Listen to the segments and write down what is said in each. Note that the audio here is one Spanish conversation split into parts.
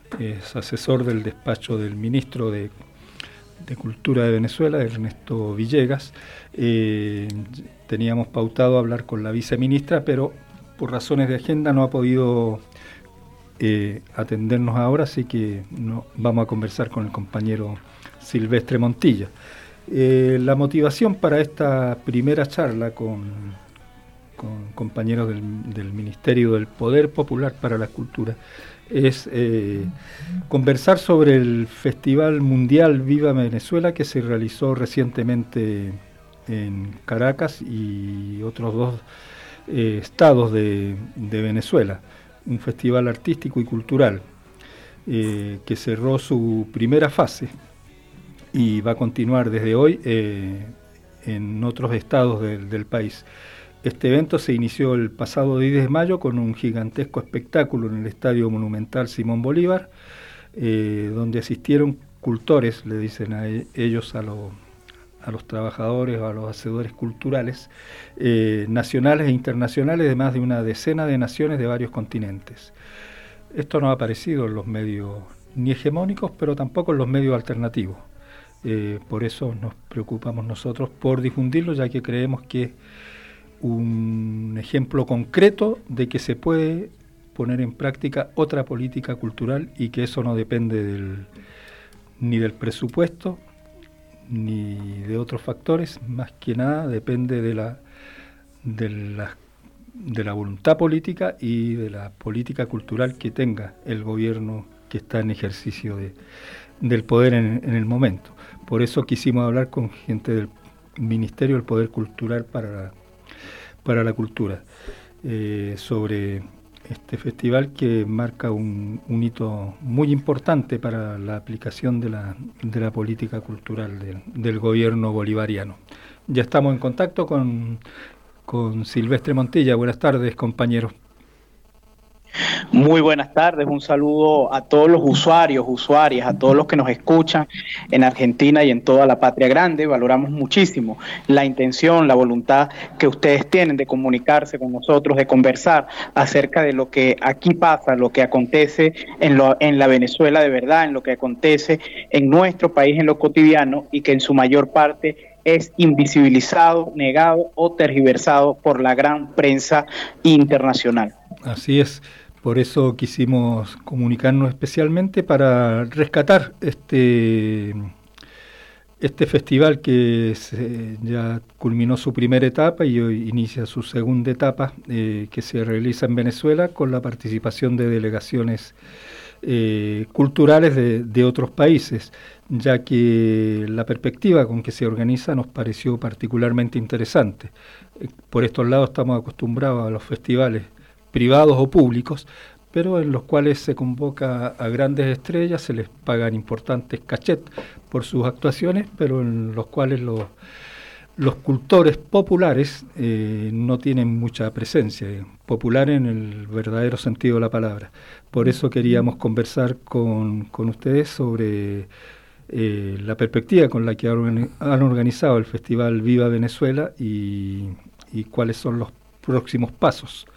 es asesor del despacho del ministro de Cultura de Venezuela, Ernesto Villegas. Teníamos pautado hablar con la viceministra, pero por razones de agenda no ha podido atendernos ahora, así que vamos a conversar con el compañero Silvestre Montilla. La motivación para esta primera charla con compañeros del Ministerio del Poder Popular para la Cultura es conversar sobre el Festival Mundial Viva Venezuela, que se realizó recientemente en Caracas y otros dos estados de Venezuela, un festival artístico y cultural que cerró su primera fase y va a continuar desde hoy en otros estados del país. Este evento se inició el pasado 10 de mayo con un gigantesco espectáculo en el Estadio Monumental Simón Bolívar, donde asistieron cultores, le dicen a ellos a los trabajadores o a los hacedores culturales, nacionales e internacionales de más de una decena de naciones de varios continentes. Esto no ha aparecido en los medios ni hegemónicos, pero tampoco en los medios alternativos. Por eso nos preocupamos nosotros por difundirlo, ya que creemos que un ejemplo concreto de que se puede poner en práctica otra política cultural y que eso no depende ni del presupuesto ni de otros factores, más que nada depende de la voluntad política y de la política cultural que tenga el gobierno que está en ejercicio del poder en el momento. Por eso quisimos hablar con gente del Ministerio del Poder Cultural para la Cultura, sobre este festival que marca un hito muy importante para la aplicación de la política cultural del gobierno bolivariano. Ya estamos en contacto con Silvestre Montilla. Buenas tardes, compañero. Muy buenas tardes, un saludo a todos los usuarios, usuarias, a todos los que nos escuchan en Argentina y en toda la patria grande. Valoramos muchísimo la intención, la voluntad que ustedes tienen de comunicarse con nosotros, de conversar acerca de lo que aquí pasa, lo que acontece en la Venezuela de verdad, en lo que acontece en nuestro país en lo cotidiano y que en su mayor parte es invisibilizado, negado o tergiversado por la gran prensa internacional. Así es. Por eso quisimos comunicarnos especialmente para rescatar este festival que ya culminó su primera etapa y hoy inicia su segunda etapa, que se realiza en Venezuela con la participación de delegaciones culturales de otros países, ya que la perspectiva con que se organiza nos pareció particularmente interesante. Por estos lados estamos acostumbrados a los festivales privados o públicos, pero en los cuales se convoca a grandes estrellas, se les pagan importantes cachets por sus actuaciones, pero en los cuales los cultores populares no tienen mucha presencia, popular en el verdadero sentido de la palabra. Por eso queríamos conversar con ustedes sobre la perspectiva con la que han organizado el Festival Viva Venezuela y cuáles son los próximos pasos.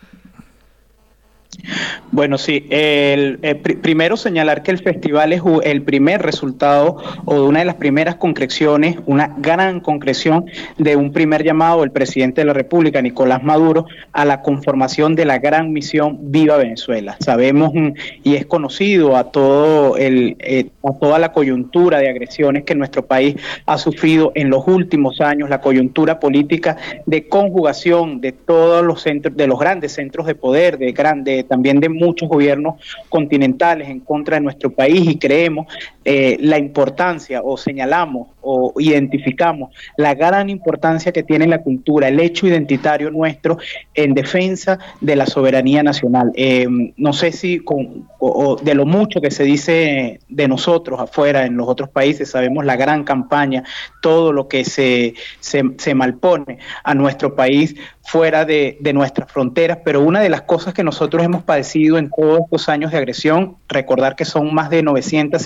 Bueno, sí, primero señalar que el festival es el primer resultado o de una de las primeras concreciones, una gran concreción de un primer llamado del presidente de la República, Nicolás Maduro, a la conformación de la gran misión Viva Venezuela. Sabemos y es conocido a toda la coyuntura de agresiones que nuestro país ha sufrido en los últimos años, la coyuntura política de conjugación de todos los centros, de los grandes centros de poder, también de muchos gobiernos continentales en contra de nuestro país, y creemos la importancia, o señalamos o identificamos la gran importancia que tiene la cultura, el hecho identitario nuestro en defensa de la soberanía nacional. No sé si de lo mucho que se dice de nosotros afuera en los otros países, sabemos la gran campaña, todo lo que se malpone a nuestro país fuera de nuestras fronteras, pero una de las cosas que nosotros hemos padecido en todos estos años de agresión, recordar que son más de 950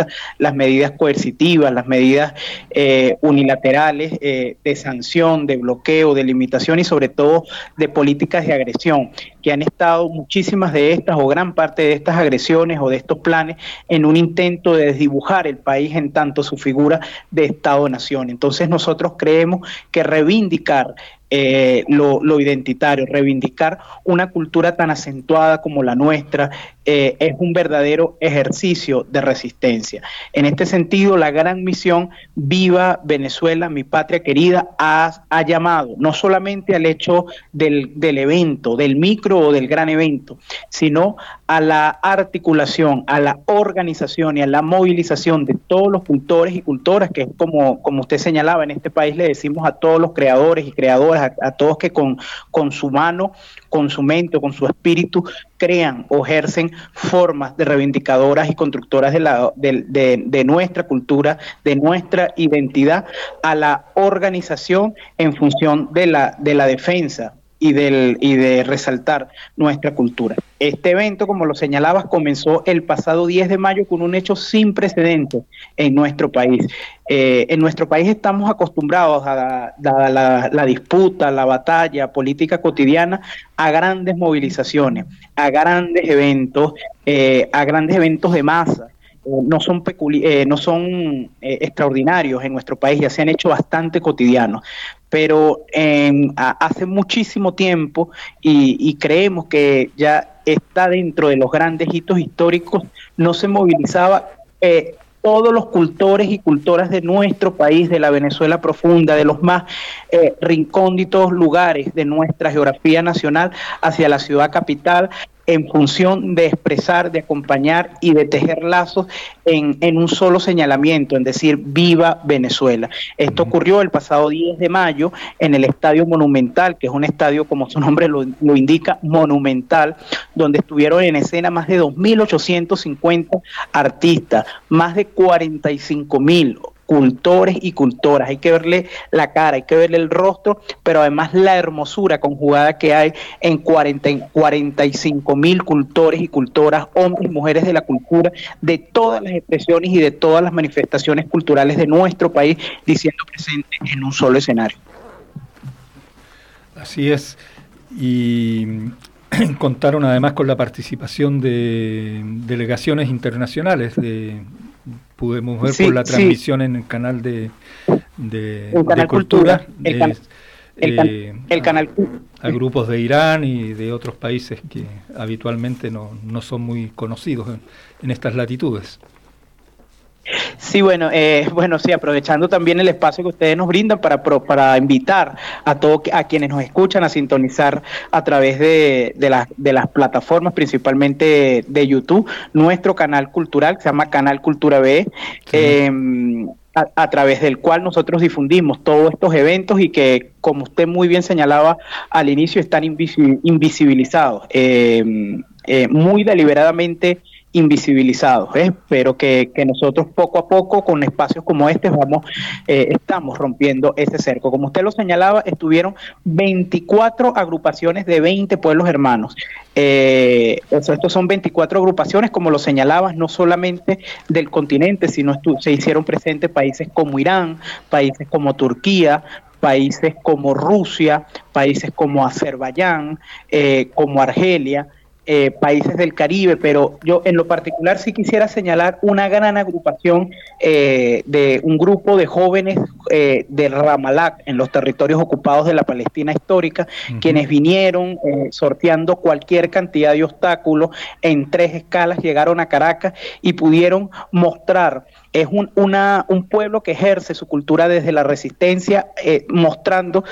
cuenta las medidas coercitivas, las medidas unilaterales de sanción, de bloqueo, de limitación y sobre todo de políticas de agresión, que han estado muchísimas de estas o gran parte de estas agresiones o de estos planes en un intento de desdibujar el país en tanto su figura de Estado-nación. Entonces nosotros creemos que reivindicar lo identitario, reivindicar una cultura tan acentuada como la nuestra, es un verdadero ejercicio de resistencia. En este sentido, la gran misión Viva Venezuela, mi patria querida, ha llamado no solamente al hecho del evento, del micro o del gran evento, sino a la articulación, a la organización y a la movilización de todos los cultores y cultoras, que es como usted señalaba, en este país le decimos a todos los creadores y creadoras, a todos que con su mano, con su mente, con su espíritu, crean o ejercen formas de reivindicadoras y constructoras de nuestra cultura, de nuestra identidad, a la organización en función de la defensa y de resaltar nuestra cultura. Este evento, como lo señalabas, comenzó el pasado 10 de mayo con un hecho sin precedentes en nuestro país. En nuestro país estamos acostumbrados a la disputa, la batalla política cotidiana, a grandes movilizaciones, a grandes eventos de masa. No son extraordinarios en nuestro país, ya se han hecho bastante cotidianos, pero hace muchísimo tiempo y creemos que ya está dentro de los grandes hitos históricos, no se movilizaba todos los cultores y cultoras de nuestro país, de la Venezuela profunda, de los más recónditos lugares de nuestra geografía nacional hacia la ciudad capital, en función de expresar, de acompañar y de tejer lazos en un solo señalamiento, en decir viva Venezuela. Esto ocurrió el pasado 10 de mayo en el Estadio Monumental, que es un estadio, como su nombre lo indica, monumental, donde estuvieron en escena más de 2.850 artistas, más de 45.000 cultores y cultoras. Hay que verle la cara, hay que verle el rostro, pero además la hermosura conjugada que hay en 45.000 cultores y cultoras, hombres y mujeres de la cultura, de todas las expresiones y de todas las manifestaciones culturales de nuestro país, diciendo presente en un solo escenario. Así es, y contaron además con la participación de delegaciones internacionales, pudimos ver por la transmisión en el canal de Cultura, el canal a grupos de Irán y de otros países que habitualmente no son muy conocidos en estas latitudes. Sí, bueno, sí, aprovechando también el espacio que ustedes nos brindan para invitar a quienes nos escuchan a sintonizar a través de las plataformas, principalmente de YouTube, nuestro canal cultural, que se llama Canal Cultura B, sí. A través del cual nosotros difundimos todos estos eventos y que, como usted muy bien señalaba al inicio, están invisibilizados, muy deliberadamente invisibilizados, pero que nosotros poco a poco con espacios como este estamos rompiendo ese cerco. Como usted lo señalaba, estuvieron 24 agrupaciones de 20 pueblos hermanos. Estos son 24 agrupaciones, como lo señalabas, no solamente del continente, sino se hicieron presentes países como Irán, países como Turquía, países como Rusia, países como Azerbaiyán, como Argelia, países del Caribe, pero yo en lo particular sí quisiera señalar una gran agrupación de un grupo de jóvenes de Ramallah, en los territorios ocupados de la Palestina histórica, quienes vinieron sorteando cualquier cantidad de obstáculos en 3 escalas, llegaron a Caracas y pudieron mostrar. Es un pueblo que ejerce su cultura desde la resistencia, mostrando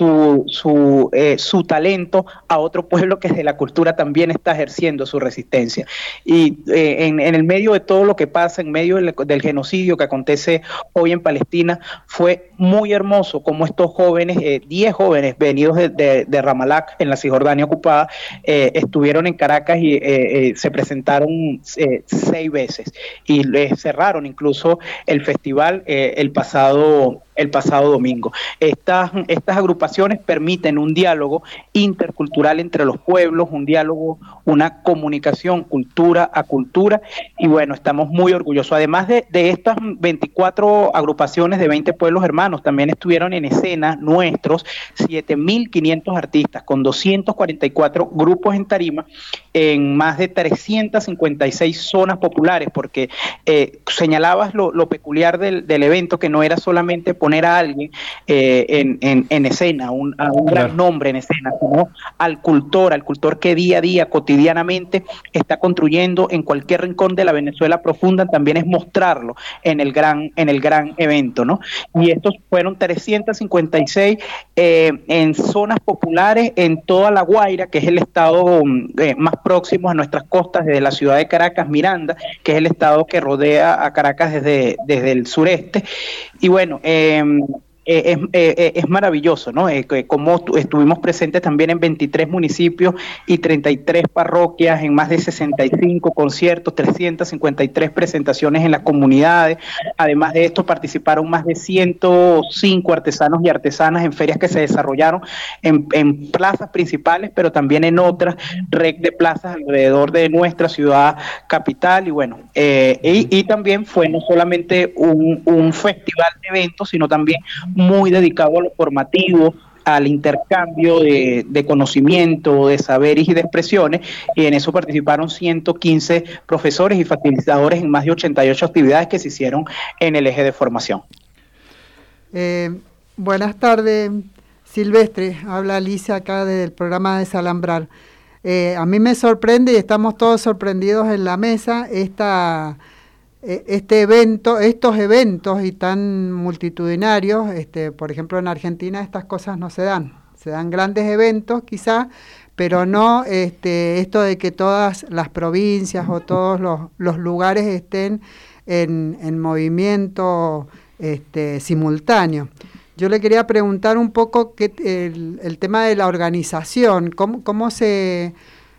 su talento a otro pueblo que desde la cultura también está ejerciendo su resistencia. Y en el medio de todo lo que pasa, en medio del genocidio que acontece hoy en Palestina, fue muy hermoso como estos jóvenes, 10 jóvenes venidos de Ramallah, en la Cisjordania ocupada, estuvieron en Caracas y se presentaron 6 veces y cerraron incluso incluso el festival el pasado domingo. Estas agrupaciones permiten un diálogo intercultural entre los pueblos, un diálogo, una comunicación cultura a cultura, y bueno, estamos muy orgullosos. Además de estas 24 agrupaciones de 20 pueblos hermanos, también estuvieron en escena nuestros 7.500 artistas con 244 grupos en tarima en más de 356 zonas populares, porque señalabas lo peculiar del evento, que no era solamente poner a alguien en escena, a un gran nombre en escena, sino al cultor que día a día, cotidianamente, está construyendo en cualquier rincón de la Venezuela profunda, también es mostrarlo en el gran evento, ¿no? Y estos fueron 356 en zonas populares en toda La Guaira, que es el estado más próximo a nuestras costas, desde la ciudad de Caracas, Miranda, que es el estado que rodea a Caracas desde el sureste. Y bueno, es maravilloso, ¿no? Como estuvimos presentes también en 23 municipios y 33 parroquias, en más de 65 conciertos, 353 presentaciones en las comunidades. Además de esto, participaron más de 105 artesanos y artesanas en ferias que se desarrollaron en plazas principales, pero también en otras red de plazas alrededor de nuestra ciudad capital. Y bueno, y también fue no solamente un festival de eventos, sino también muy dedicado a lo formativo, al intercambio de conocimiento, de saberes y de expresiones, y en eso participaron 115 profesores y facilitadores en más de 88 actividades que se hicieron en el eje de formación. Buenas tardes, Silvestre, habla Alicia acá del programa de Salambrar. A mí me sorprende, y estamos todos sorprendidos en la mesa, estos eventos y tan multitudinarios. Por ejemplo, en Argentina estas cosas no se dan grandes eventos quizás, pero no esto de que todas las provincias o todos los lugares estén en movimiento simultáneo. Yo le quería preguntar un poco el tema de la organización, cómo se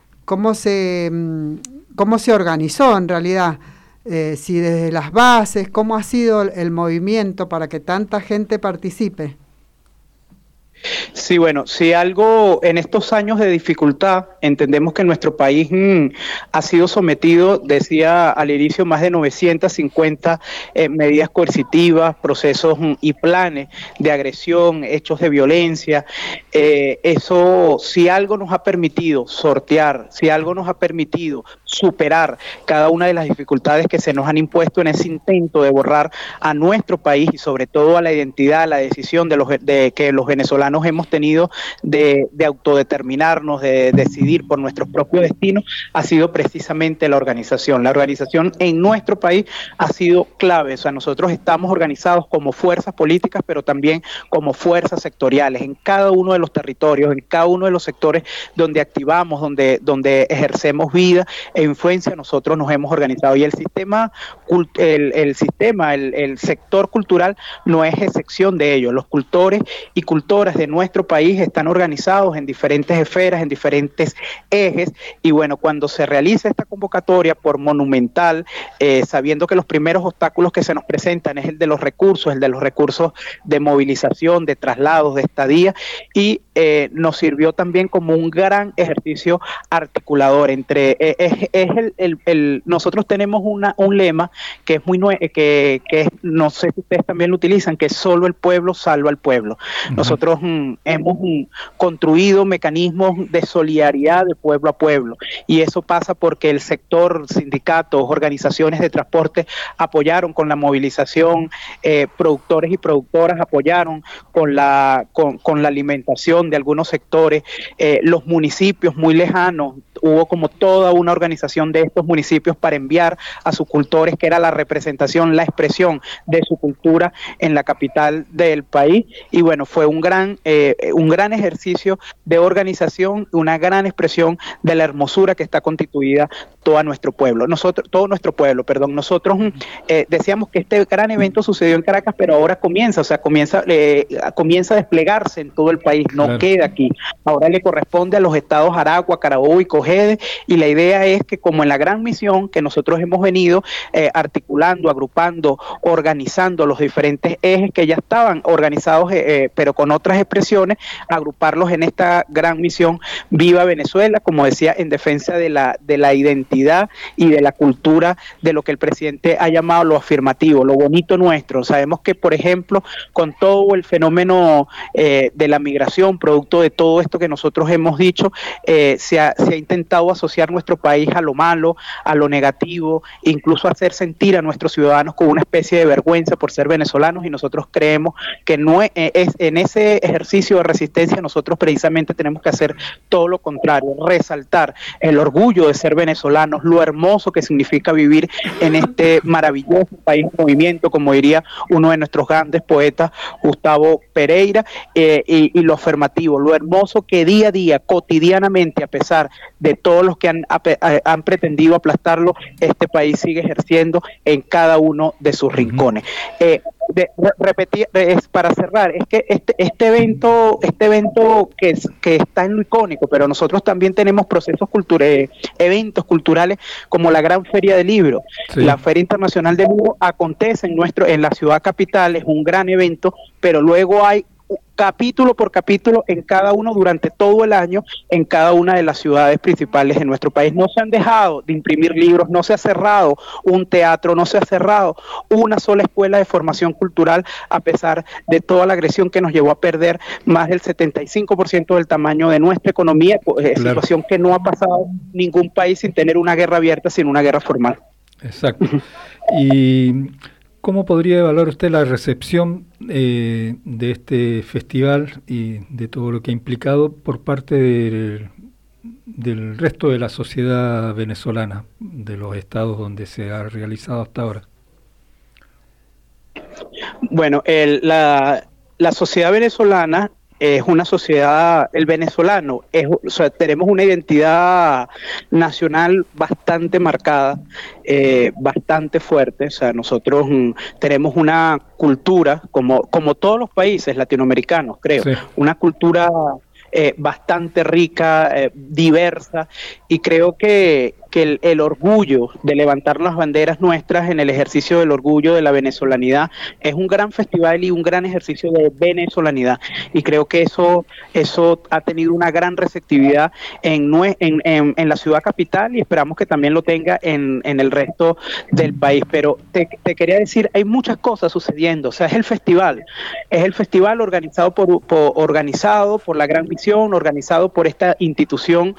organizó en realidad. Si desde las bases, ¿cómo ha sido el movimiento para que tanta gente participe? Sí, bueno, si algo en estos años de dificultad, entendemos que nuestro país ha sido sometido, decía al inicio, más de 950 medidas coercitivas, procesos y planes de agresión, hechos de violencia. Eso, si algo nos ha permitido sortear, si algo nos ha permitido superar cada una de las dificultades que se nos han impuesto en ese intento de borrar a nuestro país y sobre todo a la identidad, a la decisión de que los venezolanos hemos tenido de autodeterminarnos, de decidir por nuestros propios destinos, ha sido precisamente la organización. La organización en nuestro país ha sido clave. O sea, nosotros estamos organizados como fuerzas políticas, pero también como fuerzas sectoriales en cada uno de los territorios, en cada uno de los sectores donde activamos, donde ejercemos vida e influencia. Nosotros nos hemos organizado, y el sector cultural no es excepción de ello. Los cultores y cultoras de nuestro país están organizados en diferentes esferas, en diferentes ejes, y bueno, cuando se realiza esta convocatoria por monumental, sabiendo que los primeros obstáculos que se nos presentan es el de los recursos de movilización, de traslados, de estadía, y nos sirvió también como un gran ejercicio articulador entre nosotros tenemos un lema que es que no sé si ustedes también lo utilizan, que es solo el pueblo salva al pueblo. Nosotros hemos construido mecanismos de solidaridad de pueblo a pueblo, y eso pasa porque el sector, sindicatos, organizaciones de transporte apoyaron con la movilización, productores y productoras apoyaron con la alimentación de algunos sectores, los municipios muy lejanos, hubo como toda una organización de estos municipios para enviar a sus cultores, que era la representación, la expresión de su cultura en la capital del país. Y bueno, fue un gran ejercicio de organización, una gran expresión de la hermosura que está constituida todo nuestro pueblo. Nosotros decíamos que este gran evento sucedió en Caracas, pero ahora comienza a desplegarse en todo el país. No no queda aquí. Ahora le corresponde a los estados Aragua, Carabobo y Cogede, y la idea es que, como en la gran misión que nosotros hemos venido articulando, agrupando, organizando los diferentes ejes que ya estaban organizados, pero con otras expresiones, agruparlos en esta gran misión Viva Venezuela, como decía, en defensa de la identidad y de la cultura, de lo que el presidente ha llamado lo afirmativo, lo bonito nuestro. Sabemos que, por ejemplo, con todo el fenómeno de la migración, producto de todo esto que nosotros hemos dicho, se ha intentado asociar nuestro país a lo malo, a lo negativo, incluso hacer sentir a nuestros ciudadanos con una especie de vergüenza por ser venezolanos, y nosotros creemos que no es en ese ejercicio de resistencia nosotros precisamente tenemos que hacer todo lo contrario, resaltar el orgullo de ser venezolanos, lo hermoso que significa vivir en este maravilloso país en movimiento, como diría uno de nuestros grandes poetas, Gustavo Pereira, y lo afirmativo, lo hermoso que día a día, cotidianamente, a pesar de todos los que han pretendido aplastarlo, este país sigue ejerciendo en cada uno de sus rincones. Repetir, para cerrar, es que este evento que está en lo icónico, pero nosotros también tenemos procesos culturales, eventos culturales como la Gran Feria del Libro. Sí. La Feria Internacional del Libro acontece en la ciudad capital, es un gran evento, pero luego hay capítulo por capítulo en cada uno durante todo el año en cada una de las ciudades principales de nuestro país. No se han dejado de imprimir libros, no se ha cerrado un teatro, no se ha cerrado una sola escuela de formación cultural, a pesar de toda la agresión que nos llevó a perder más del 75% del tamaño de nuestra economía, claro. Situación que no ha pasado ningún país sin tener una guerra abierta, sin una guerra formal. Exacto. Y ¿cómo podría evaluar usted la recepción de este festival y de todo lo que ha implicado por parte del resto de la sociedad venezolana, de los estados donde se ha realizado hasta ahora? Bueno, la sociedad venezolana es una sociedad, el venezolano, o sea, tenemos una identidad nacional bastante marcada, bastante fuerte. O sea, nosotros tenemos una cultura, como todos los países latinoamericanos, creo, sí. Una cultura bastante rica, diversa, y creo que el orgullo de levantar las banderas nuestras en el ejercicio del orgullo de la venezolanidad es un gran festival y un gran ejercicio de venezolanidad, y creo que eso ha tenido una gran receptividad en la ciudad capital, y esperamos que también lo tenga en el resto del país. Pero te quería decir, hay muchas cosas sucediendo. O sea, es el festival organizado por la Gran Misión, organizado por esta institución,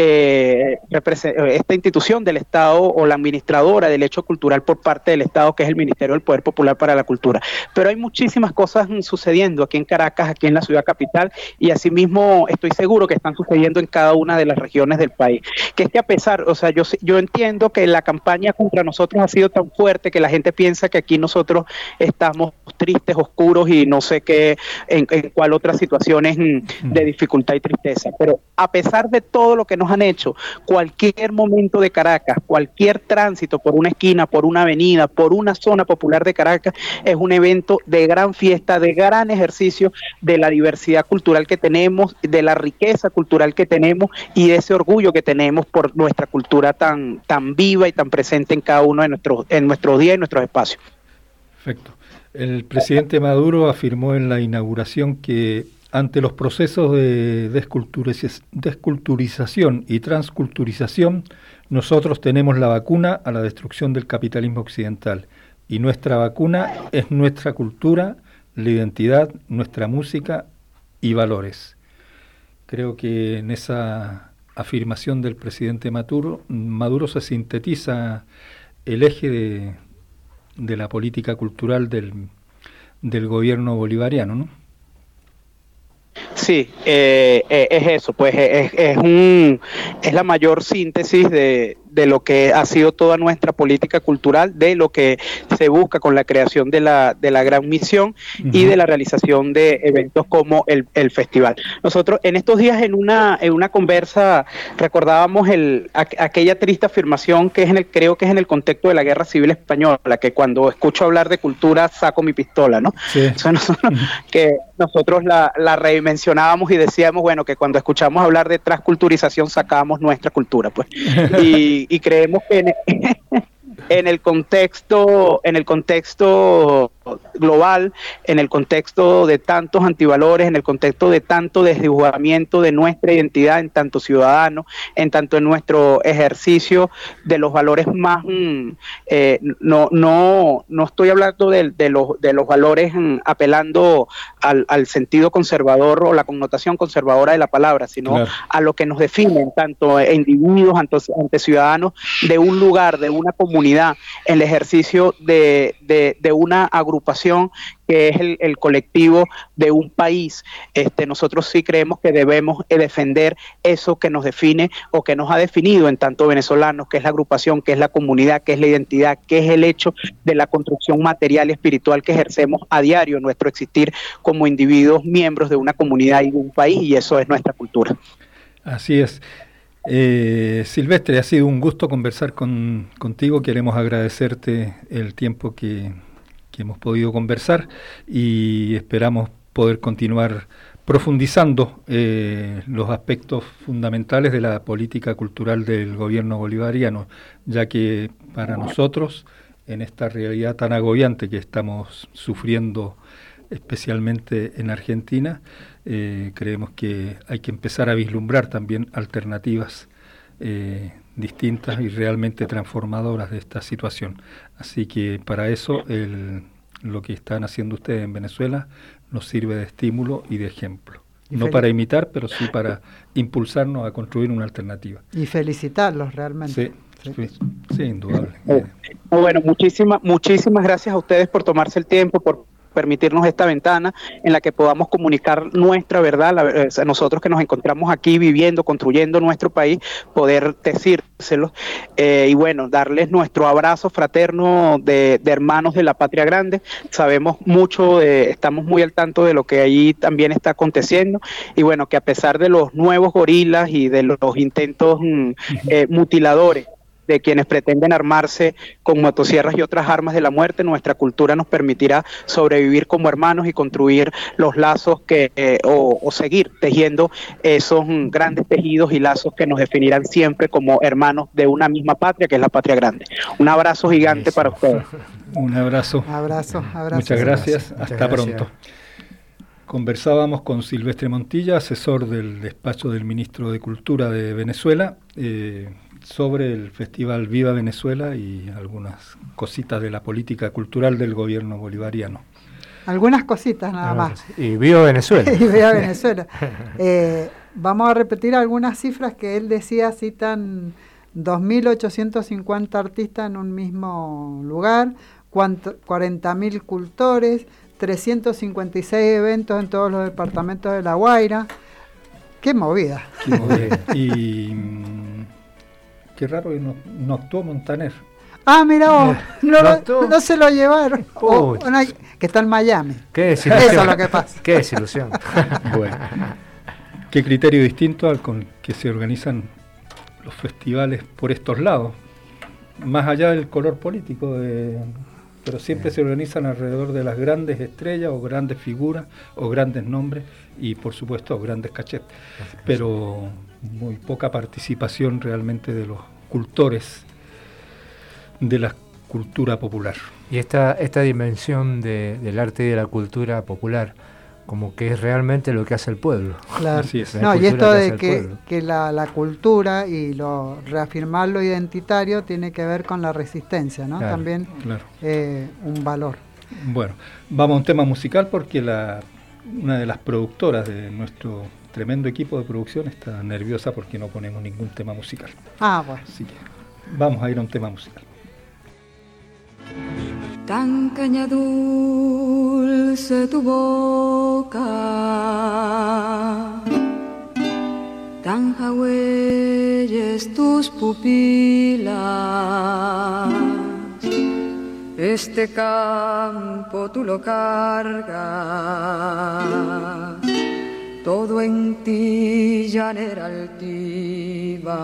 esta institución del Estado, o la administradora del hecho cultural por parte del Estado, que es el Ministerio del Poder Popular para la Cultura. Pero hay muchísimas cosas sucediendo aquí en Caracas, aquí en la ciudad capital, y asimismo estoy seguro que están sucediendo en cada una de las regiones del país. Que es que, a pesar, o sea, yo entiendo que la campaña contra nosotros ha sido tan fuerte que la gente piensa que aquí nosotros estamos tristes, oscuros y no sé qué, en cuál otras situaciones de dificultad y tristeza. Pero a pesar de todo lo que nos han hecho, cualquier momento de Caracas, cualquier tránsito por una esquina, por una avenida, por una zona popular de Caracas, es un evento de gran fiesta, de gran ejercicio de la diversidad cultural que tenemos, de la riqueza cultural que tenemos y de ese orgullo que tenemos por nuestra cultura tan viva y tan presente en cada uno de nuestros días y nuestros espacios. Perfecto. El presidente Maduro afirmó en la inauguración que ante los procesos de desculturización y transculturización, nosotros tenemos la vacuna a la destrucción del capitalismo occidental, y nuestra vacuna es nuestra cultura, la identidad, nuestra música y valores. Creo que en esa afirmación del presidente Maduro se sintetiza el eje de la política cultural del gobierno bolivariano, ¿no? Sí, es eso, pues es la mayor síntesis de de lo que ha sido toda nuestra política cultural, de lo que se busca con la creación de la Gran Misión y de la realización de eventos como el festival. Nosotros en estos días en una conversa recordábamos aquella triste afirmación que creo que es en el contexto de la Guerra Civil Española, que cuando escucho hablar de cultura saco mi pistola, ¿no? Sí. O sea, nosotros la redimensionábamos y decíamos, bueno, que cuando escuchamos hablar de transculturización sacábamos nuestra cultura, pues. Y creemos que en el contexto global, en el contexto de tantos antivalores, en el contexto de tanto desdibujamiento de nuestra identidad en tanto ciudadano, en tanto en nuestro ejercicio de los valores más, no estoy hablando de los valores apelando al sentido conservador o la connotación conservadora de la palabra, sino claro, a lo que nos define tanto individuos, ante ciudadanos de un lugar, de una comunidad, en el ejercicio de una agrupación que es el colectivo de un país. Nosotros sí creemos que debemos defender eso que nos define o que nos ha definido en tanto venezolanos, que es la agrupación, que es la comunidad, que es la identidad, que es el hecho de la construcción material y espiritual que ejercemos a diario en nuestro existir como individuos miembros de una comunidad y de un país, y eso es nuestra cultura. Así es. Silvestre, ha sido un gusto conversar contigo. Queremos agradecerte el tiempo que hemos podido conversar y esperamos poder continuar profundizando los aspectos fundamentales de la política cultural del gobierno bolivariano, ya que para nosotros, en esta realidad tan agobiante que estamos sufriendo, especialmente en Argentina, creemos que hay que empezar a vislumbrar también alternativas distintas y realmente transformadoras de esta situación. Así que para eso lo que están haciendo ustedes en Venezuela nos sirve de estímulo y de ejemplo. No para imitar, pero sí para impulsarnos a construir una alternativa. Y felicitarlos realmente. Sí, indudable. Bueno, muchísimas gracias a ustedes por tomarse el tiempo, por permitirnos esta ventana en la que podamos comunicar nuestra verdad, nosotros que nos encontramos aquí viviendo, construyendo nuestro país, poder decírselo, y bueno, darles nuestro abrazo fraterno de hermanos de la patria grande. Sabemos mucho, estamos muy al tanto de lo que allí también está aconteciendo, y bueno, que a pesar de los nuevos gorilas y de los intentos mutiladores de quienes pretenden armarse con motosierras y otras armas de la muerte, nuestra cultura nos permitirá sobrevivir como hermanos y construir los lazos o seguir tejiendo esos grandes tejidos y lazos que nos definirán siempre como hermanos de una misma patria, que es la patria grande. Un abrazo gigante para ustedes. Un abrazo. Abrazo. Muchas gracias. Hasta pronto. Conversábamos con Silvestre Montilla, asesor del despacho del ministro de Cultura de Venezuela, sobre el Festival Viva Venezuela y algunas cositas de la política cultural del gobierno bolivariano. Algunas cositas nada más. Y Viva Venezuela. Y Viva Venezuela. Vamos a repetir algunas cifras que él decía, citan 2.850 artistas en un mismo lugar, 40.000 cultores, 356 eventos en todos los departamentos de La Guaira. ¡Qué movida! Y qué raro que no actuó Montaner. Ah, mira vos, no se lo llevaron. Que está en Miami. Qué desilusión. Eso es lo que pasa. Qué desilusión. Bueno, qué criterio distinto al con que se organizan los festivales por estos lados, más allá del color político, pero siempre se organizan alrededor de las grandes estrellas o grandes figuras o grandes nombres y por supuesto grandes cachetes, pero muy poca participación realmente de los cultores de la cultura popular. Y esta dimensión del arte y de la cultura popular, como que es realmente lo que hace el pueblo. Claro. Así es. No, y esto de que la cultura y reafirmar lo identitario tiene que ver con la resistencia, ¿no? Claro, también claro. Un valor. Bueno, vamos a un tema musical porque una de las productoras de nuestro tremendo equipo de producción está nerviosa porque no ponemos ningún tema musical. Ah, bueno. Así que vamos a ir a un tema musical. Tan caña dulce tu boca, tan tan jagüeyes tus pupilas. Este campo tú lo cargas, todo en ti, llanera altiva.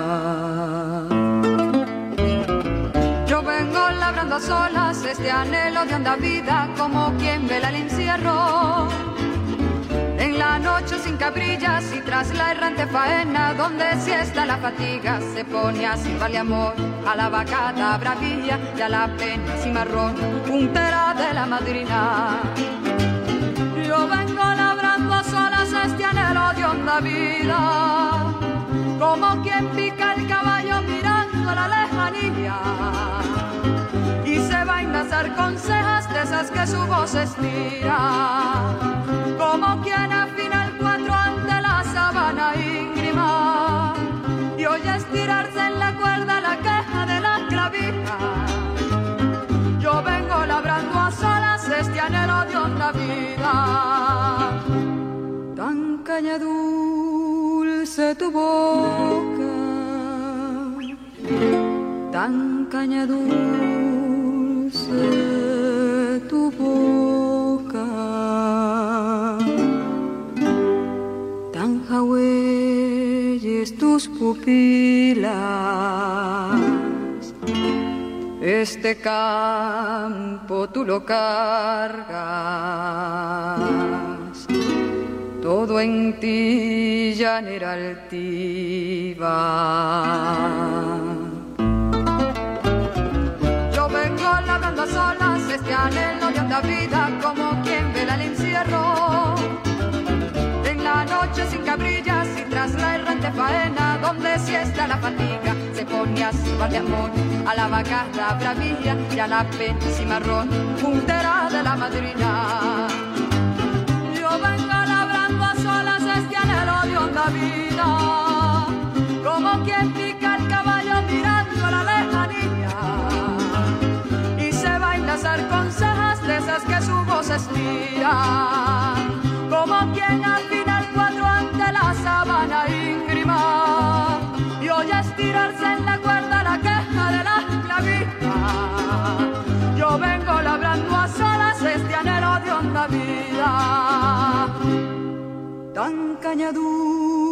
Yo vengo labrando a solas este anhelo de honda vida, como quien vela el encierro. En la noche sin cabrillas y tras la errante faena, donde siesta la fatiga, se pone a silbarle amor a la vacata bravía y a la pena cimarrón, puntera de la madrina. Yo vengo labrando a solas este anhelo de honda vida, como quien pica el caballo mirando la lejanía, y se va a enlazar con cejas de esas que su voz estira, como quien afina el cuatro ante la sabana íngrima, y oye estirarse en la cuerda la queja de la clavija. Yo vengo labrando a solas este anhelo de honda vida, tan caña dulce tu boca, tan caña dulce tu boca, tan jagüeyes tus pupilas. Este campo tú lo cargas, todo en ti, llanera altiva. Yo vengo labrando a solas este anhelo de honda vida, como quien vela el encierro. En la noche sin cabrillas y tras la errante faena, donde siesta la fatiga, se pone a silbar de amor a la vacata bravía y a la pena cimarrón, puntera de la madrina. Yo vengo labrando a solas este anhelo de honda vida, como quien pica el caballo mirando a la lejanía, y se va a enlazar con cejas de esas que su voz estira, como quien afina el cuatro ante la sabana íngrima, y oye estirarse en la cuerda la queja de la clavija. Yo vengo labrando a solas este anhelo de honda vida, tan caña dulce